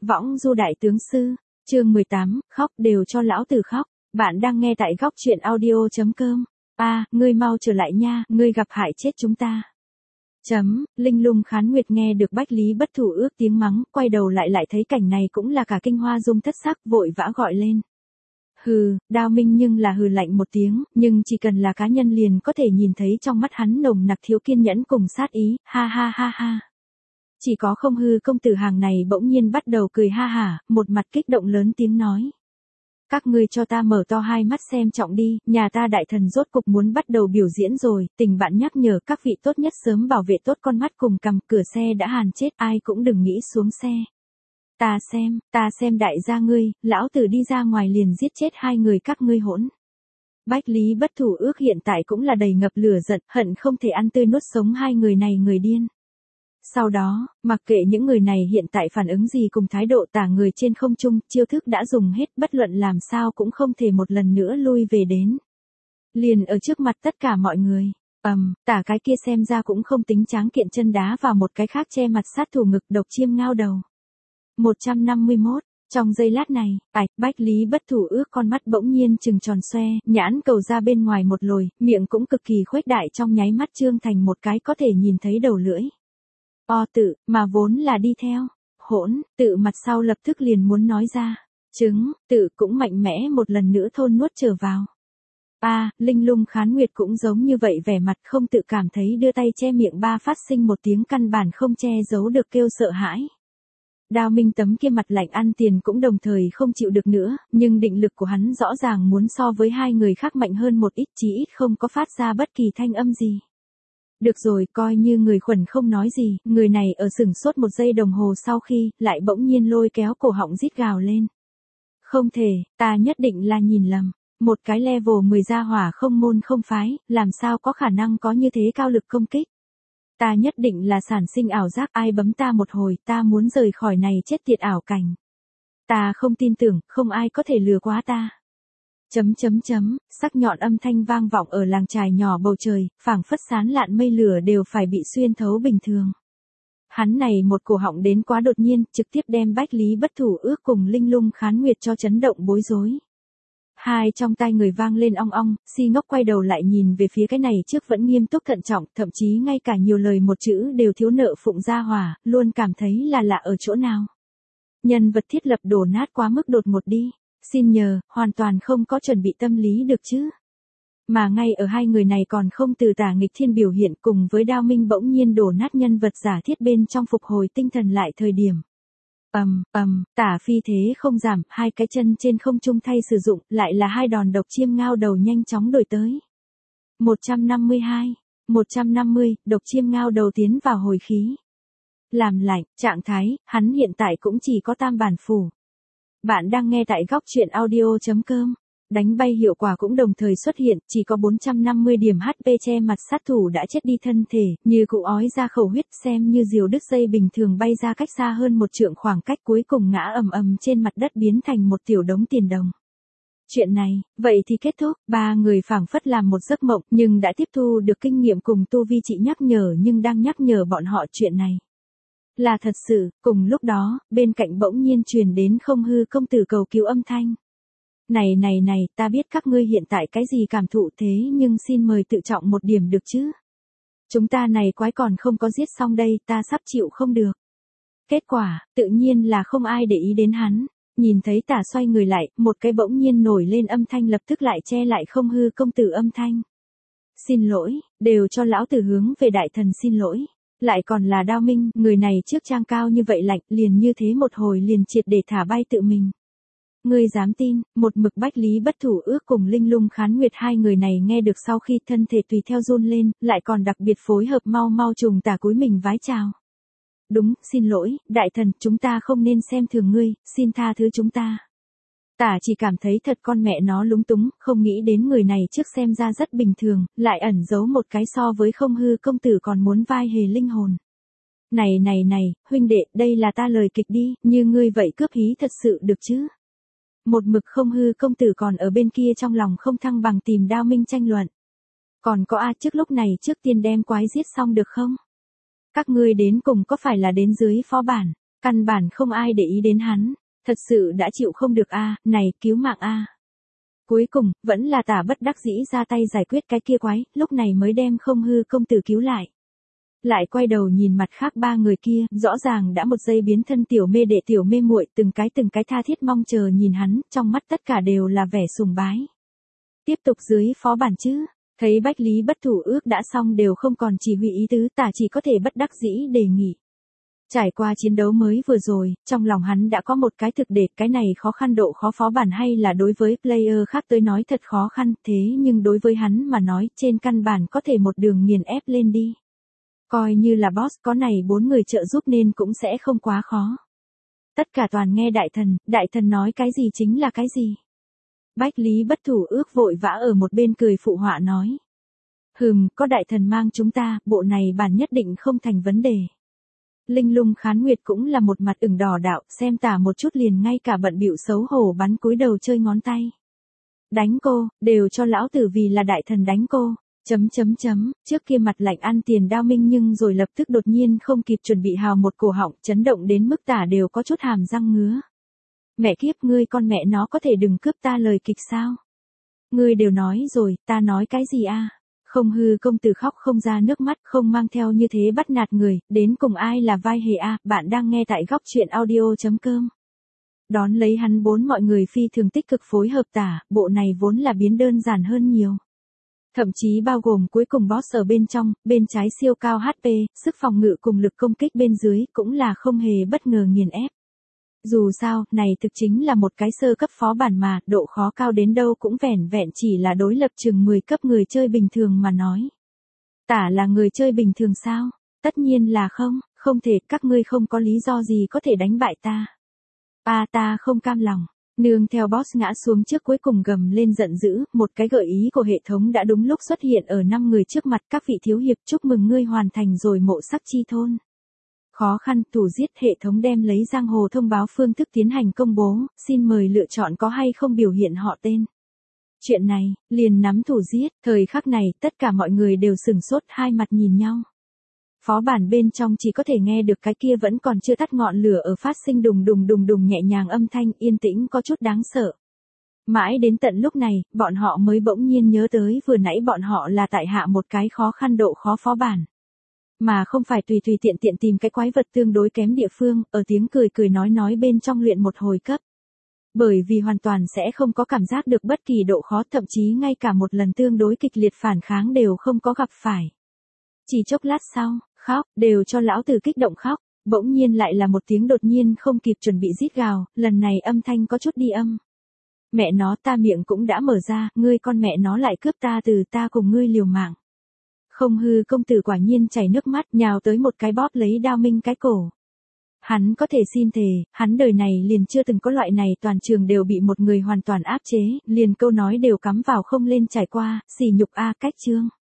Võng du đại tướng sư, chương 18, khóc đều cho lão tử khóc. Bạn đang nghe tại góc truyện audio.com. Ngươi mau trở lại nha, ngươi gặp hại chết chúng ta. Linh Lung Khán Nguyệt nghe được Bách Lý Bất Thủ Ước tiếng mắng, quay đầu lại thấy cảnh này cũng là cả kinh hoa dung thất sắc, vội vã gọi lên. Đao Minh nhưng là hừ lạnh một tiếng, nhưng chỉ cần là cá nhân liền có thể nhìn thấy trong mắt hắn nồng nặc thiếu kiên nhẫn cùng sát ý, ha ha ha ha. Chỉ có Không Hư công tử hàng này bỗng nhiên bắt đầu cười ha hả, một mặt kích động lớn tiếng nói. Các ngươi cho ta mở to hai mắt xem trọng đi, nhà ta đại thần rốt cục muốn bắt đầu biểu diễn rồi, tình bạn nhắc nhở các vị tốt nhất sớm bảo vệ tốt con mắt cùng cằm, cửa xe đã hàn chết, ai cũng đừng nghĩ xuống xe. Ta xem đại gia ngươi, lão tử đi ra ngoài liền giết chết hai người các ngươi hỗn. Bách Lý Bất Thủ Ước hiện tại cũng là đầy ngập lửa giận, hận không thể ăn tươi nuốt sống hai người này người điên. Sau đó, mặc kệ những người này hiện tại phản ứng gì cùng thái độ tả người trên không trung, chiêu thức đã dùng hết, bất luận làm sao cũng không thể một lần nữa lui về đến. Liền ở trước mặt tất cả mọi người, tả cái kia xem ra cũng không tính tráng kiện chân đá vào một cái khác che mặt sát thủ ngực độc chiêm ngao đầu. 151, trong giây lát này, Bách Lý Bất Thủ Ước con mắt bỗng nhiên trừng tròn xoe, nhãn cầu ra bên ngoài một lồi, miệng cũng cực kỳ khuếch đại trong nháy mắt trương thành một cái có thể nhìn thấy đầu lưỡi. Tự, mà vốn là đi theo, hỗn, tự mặt sau lập tức liền muốn nói ra, tự cũng mạnh mẽ một lần nữa thôn nuốt trở vào. Linh Lung Khán Nguyệt cũng giống như vậy vẻ mặt không tự cảm thấy đưa tay che miệng phát sinh một tiếng căn bản không che giấu được kêu sợ hãi. Đao Minh tấm kia mặt lạnh ăn tiền cũng đồng thời không chịu được nữa, nhưng định lực của hắn rõ ràng muốn so với hai người khác mạnh hơn một ít, chí ít không có phát ra bất kỳ thanh âm gì. Được rồi, coi như người khuẩn không nói gì, người này ở sửng sốt một giây đồng hồ sau khi, lại bỗng nhiên lôi kéo cổ họng rít gào lên. Không thể, ta nhất định là nhìn lầm, một cái level 10 gia hỏa không môn không phái, làm sao có khả năng có như thế cao lực công kích. Ta nhất định là sản sinh ảo giác, ai bấm ta một hồi, ta muốn rời khỏi này chết tiệt ảo cảnh. Ta không tin tưởng, không ai có thể lừa quá ta. Sắc nhọn âm thanh vang vọng ở làng chài nhỏ bầu trời, phảng phất sán lạn mây lửa đều phải bị xuyên thấu bình thường. Hắn này một cổ họng đến quá đột nhiên, trực tiếp đem Bách Lý Bất Thủ Ước cùng Linh Lung Khán Nguyệt cho chấn động bối rối. Hai trong tai người vang lên ong ong, si ngốc quay đầu lại nhìn về phía cái này trước vẫn nghiêm túc thận trọng, thậm chí ngay cả nhiều lời một chữ đều thiếu nợ phụng gia hỏa, luôn cảm thấy là lạ ở chỗ nào. Nhân vật thiết lập đổ nát quá mức đột ngột đi. Xin nhờ, hoàn toàn không có chuẩn bị tâm lý được chứ. Mà ngay ở hai người này còn không từ tả nghịch thiên biểu hiện cùng với Đao Minh bỗng nhiên đổ nát nhân vật giả thiết bên trong phục hồi tinh thần lại thời điểm. Tả phi thế không giảm, hai cái chân trên không trung thay sử dụng, lại là hai đòn độc chiêm ngao đầu nhanh chóng đổi tới. 150, độc chiêm ngao đầu tiến vào hồi khí. Làm lạnh, trạng thái, hắn hiện tại cũng chỉ có tam bản phủ. Bạn đang nghe tại góc truyện audio.com. Đánh bay hiệu quả cũng đồng thời xuất hiện, chỉ có 450 điểm HP che mặt sát thủ đã chết đi thân thể, như cụ ói ra khẩu huyết xem như diều đứt dây bình thường bay ra cách xa hơn một trượng khoảng cách cuối cùng ngã ầm trên mặt đất biến thành một tiểu đống tiền đồng. Chuyện này, vậy thì kết thúc, ba người phảng phất làm một giấc mộng nhưng đã tiếp thu được kinh nghiệm cùng tu vi chị nhắc nhở nhưng đang nhắc nhở bọn họ chuyện này. Là thật sự, cùng lúc đó, bên cạnh bỗng nhiên truyền đến Không Hư công tử cầu cứu âm thanh. Này, ta biết các ngươi hiện tại cái gì cảm thụ thế nhưng xin mời tự trọng một điểm được chứ. Chúng ta này quái còn không có giết xong đây, ta sắp chịu không được. Kết quả, tự nhiên là không ai để ý đến hắn. Nhìn thấy tả xoay người lại, một cái bỗng nhiên nổi lên âm thanh lập tức lại che lại Không Hư công tử âm thanh. Xin lỗi, đều cho lão tử hướng về đại thần xin lỗi. Lại còn là Đao Minh, người này trước trang cao như vậy lạnh, liền như thế một hồi liền triệt để thả bay tự mình. Ngươi dám tin, một mực Bách Lý Bất Thủ Ước cùng Linh Lung Khán Nguyệt hai người này nghe được sau khi thân thể tùy theo run lên, lại còn đặc biệt phối hợp mau trùng tả cúi mình vái chào. Đúng, xin lỗi, đại thần, chúng ta không nên xem thường ngươi, xin tha thứ chúng ta. Tả chỉ cảm thấy thật con mẹ nó lúng túng, không nghĩ đến người này trước xem ra rất bình thường, lại ẩn giấu một cái so với Không Hư công tử còn muốn vai hề linh hồn. Này, huynh đệ, đây là ta lời kịch đi, như ngươi vậy cướp hí thật sự được chứ. Một mực Không Hư công tử còn ở bên kia trong lòng không thăng bằng tìm Đao Minh tranh luận. Còn có trước lúc này trước tiên đem quái giết xong được không? Các ngươi đến cùng có phải là đến dưới phó bản? Căn bản không ai để ý đến hắn. Thật sự đã chịu không được a, này, cứu mạng a. Cuối cùng, vẫn là Tả bất đắc dĩ ra tay giải quyết cái kia quái, lúc này mới đem Không Hư công tử cứu lại. Lại quay đầu nhìn mặt khác ba người kia, rõ ràng đã một giây biến thân tiểu mê đệ tiểu mê muội, từng cái tha thiết mong chờ nhìn hắn, trong mắt tất cả đều là vẻ sùng bái. Tiếp tục dưới phó bản chứ, thấy Bách Lý Bất Thủ ước đã xong đều không còn chỉ huy ý tứ, Tả chỉ có thể bất đắc dĩ đề nghị. Trải qua chiến đấu mới vừa rồi, trong lòng hắn đã có một cái thực để, cái này khó khăn độ khó phó bản hay là đối với player khác tới nói thật khó khăn, thế nhưng đối với hắn mà nói trên căn bản có thể một đường nghiền ép lên đi. Coi như là boss có này 4 người trợ giúp nên cũng sẽ không quá khó. Tất cả toàn nghe đại thần nói cái gì chính là cái gì. Bách Lý Bất Thủ ước vội vã ở một bên cười phụ họa nói. Có đại thần mang chúng ta, bộ này bản nhất định không thành vấn đề. Linh Lung Khán Nguyệt cũng là một mặt ửng đỏ đạo, xem Tả một chút liền ngay cả bận bịu xấu hổ bắn cúi đầu chơi ngón tay. Đánh cô, đều cho lão tử vì là đại thần đánh cô. Trước kia mặt lạnh ăn tiền Đao Minh nhưng rồi lập tức đột nhiên không kịp chuẩn bị hào một cổ họng, chấn động đến mức Tả đều có chút hàm răng ngứa. Mẹ kiếp, ngươi con mẹ nó có thể đừng cướp ta lời kịch sao? Ngươi đều nói rồi, ta nói cái gì a? Không Hư công tử khóc không ra nước mắt, không mang theo như thế bắt nạt người, đến cùng ai là vai hề a? Bạn đang nghe tại góc truyện audio.com. Đón lấy hắn 4 mọi người phi thường tích cực phối hợp Tả, bộ này vốn là biến đơn giản hơn nhiều. Thậm chí bao gồm cuối cùng boss ở bên trong, bên trái siêu cao HP, sức phòng ngự cùng lực công kích bên dưới, cũng là không hề bất ngờ nghiền ép. Dù sao, này thực chính là một cái sơ cấp phó bản mà, độ khó cao đến đâu cũng vẻn vẹn chỉ là đối lập chừng 10 cấp người chơi bình thường mà nói. Tả là người chơi bình thường sao? Tất nhiên là không thể, các ngươi không có lý do gì có thể đánh bại ta. Ta không cam lòng. Nương theo boss ngã xuống trước cuối cùng gầm lên giận dữ, một cái gợi ý của hệ thống đã đúng lúc xuất hiện ở 5 người trước mặt. Các vị thiếu hiệp, chúc mừng ngươi hoàn thành rồi mộ sắc chi thôn. Khó khăn, thủ giết, hệ thống đem lấy giang hồ thông báo phương thức tiến hành công bố, xin mời lựa chọn có hay không biểu hiện họ tên. Chuyện này, liền nắm thủ giết, thời khắc này, tất cả mọi người đều sửng sốt, hai mặt nhìn nhau. Phó bản bên trong chỉ có thể nghe được cái kia vẫn còn chưa tắt ngọn lửa ở phát sinh đùng đùng nhẹ nhàng âm thanh, yên tĩnh có chút đáng sợ. Mãi đến tận lúc này, bọn họ mới bỗng nhiên nhớ tới vừa nãy bọn họ là tại hạ một cái khó khăn độ khó phó bản. Mà không phải tùy tiện tìm cái quái vật tương đối kém địa phương, ở tiếng cười nói bên trong luyện một hồi cấp. Bởi vì hoàn toàn sẽ không có cảm giác được bất kỳ độ khó, thậm chí ngay cả một lần tương đối kịch liệt phản kháng đều không có gặp phải. Chỉ chốc lát sau, khóc, đều cho lão tử kích động khóc, bỗng nhiên lại là một tiếng đột nhiên không kịp chuẩn bị rít gào, lần này âm thanh có chút đi âm. Mẹ nó, ta miệng cũng đã mở ra, ngươi con mẹ nó lại cướp ta từ ta cùng ngươi liều mạng. Không Hư công tử quả nhiên chảy nước mắt, nhào tới một cái bóp lấy Đao Minh cái cổ. Hắn có thể xin thề, hắn đời này liền chưa từng có loại này, toàn trường đều bị một người hoàn toàn áp chế, liền câu nói đều cắm vào không lên trải qua, sỉ nhục a, cách chương.